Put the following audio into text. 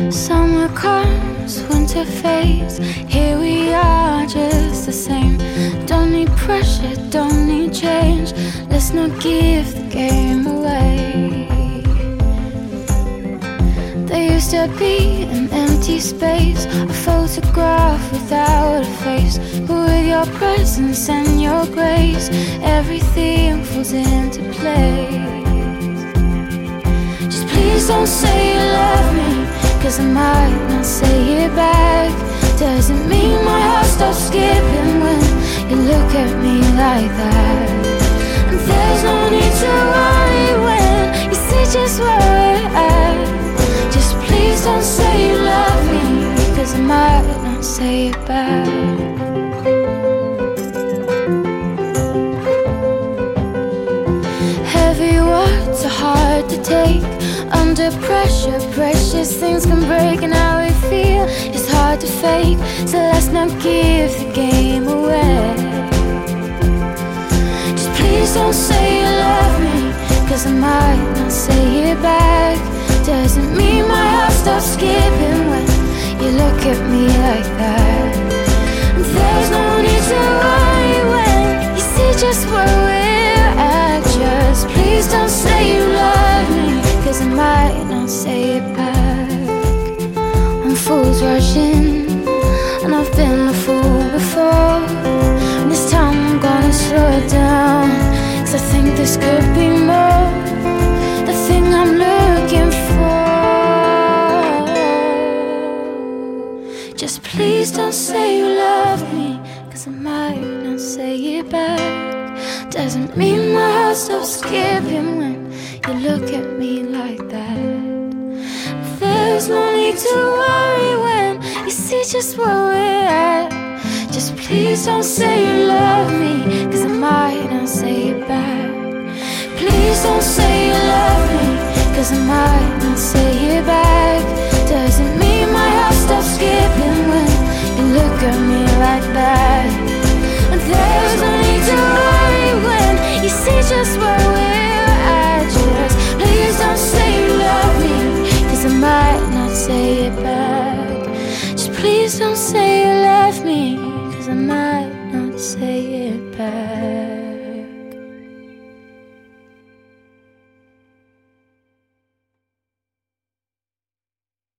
Summer comes, winter fades. Here we are, just the same. Don't need pressure, don't need change. Let's not give the game away. There used to be an empty space, a photograph without a face. But with your presence and your grace, everything falls into place. Just please don't say you love me, 'cause I might not say it back. Doesn't mean my heart stops skipping when you look at me like that. And there's no need to worry when you see just where we're at. Just please don't say you love me, 'cause I might not say it back. Heavy words are hard to take. Under pressure, precious things can break. And how we feel is hard to fake. So let's not give the game away. Just please don't say you love me, 'cause I might not say it back. Doesn't mean my heart stops skipping when you look at me like that. And there's no need to worry when you see just where we're at. Just please don't say you love me, 'cause I might not say it back. When fools rush in, and I've been a fool before, and this time I'm gonna slow it down, 'cause I think this could be more, the thing I'm looking for. Just please don't say you love me, 'cause I might not say it back. Doesn't mean my heart stops skipping when you look at me like that. There's no need to worry when you see just where we're at. Just please don't say you love me, 'cause I might not say it back. Please don't say you love me, 'cause I might not say it back. Doesn't mean my heart stops skipping when you look at me like that. And there's no need to worry when you see just where we're at. Just please don't say you love me, 'cause I might not say it back. Just please don't say